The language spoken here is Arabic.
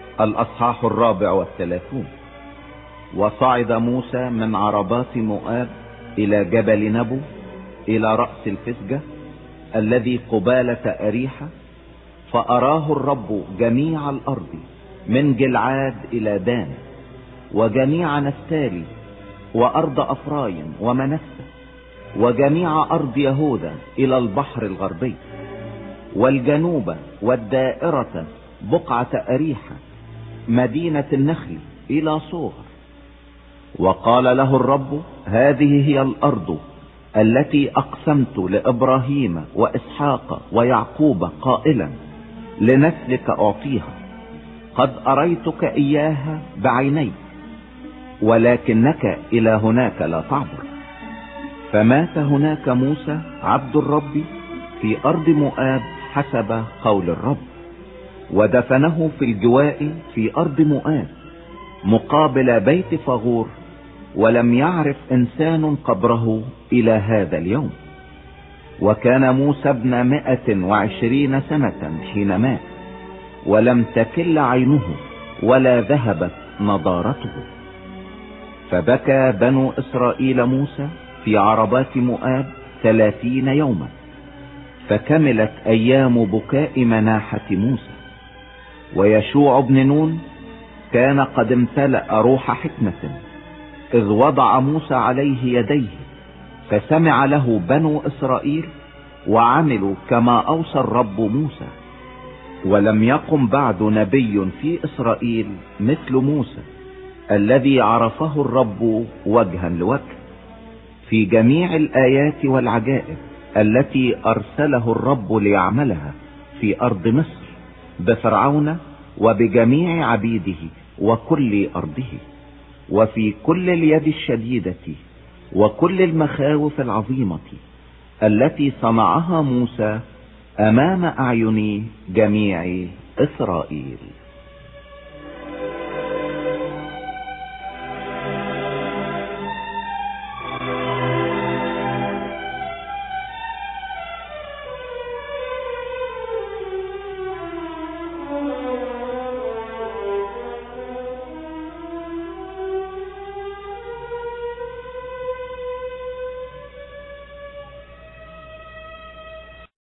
الأصحاح 34. وصعد موسى من عربات مؤاب إلى جبل نبو إلى رأس الفسجة الذي قبالة أريحة، فأراه الرب جميع الأرض من جلعاد إلى دان، وجميع نفتالي، وأرض أفرايم ومنسى، وجميع أرض يهوذا إلى البحر الغربي، والجنوب والدائرة بقعة أريحة، مدينة النخل إلى صوغر. وقال له الرب: هذه هي الأرض التي أقسمت لإبراهيم وإسحاق ويعقوب قائلا: لنسلك أعطيها، قد أريتك إياها بعينيك، ولكنك إلى هناك لا تعبر. فمات هناك موسى عبد الرب في أرض مؤاب حسب قول الرب، ودفنه في الجواء في أرض مؤاب مقابل بيت فغور، ولم يعرف إنسان قبره إلى هذا اليوم. وكان موسى ابن 120 سنة حين مات، ولم تكل عينه ولا ذهبت نضارته. فبكى بنو إسرائيل موسى في عربات مؤاب 30 يوما، فكملت أيام بكاء مناحة موسى. ويشوع بن نون كان قد امتلأ روح حكمة، إذ وضع موسى عليه يديه، فسمع له بنو إسرائيل وعملوا كما أوصى الرب موسى. ولم يقم بعد نبي في إسرائيل مثل موسى، الذي عرفه الرب وجها لوجه في جميع الآيات والعجائب التي أرسله الرب ليعملها في أرض مصر بفرعون وبجميع عبيده وكل أرضه، وفي كل اليد الشديدة وكل المخاوف العظيمة التي صنعها موسى أمام أعين جميع إسرائيل.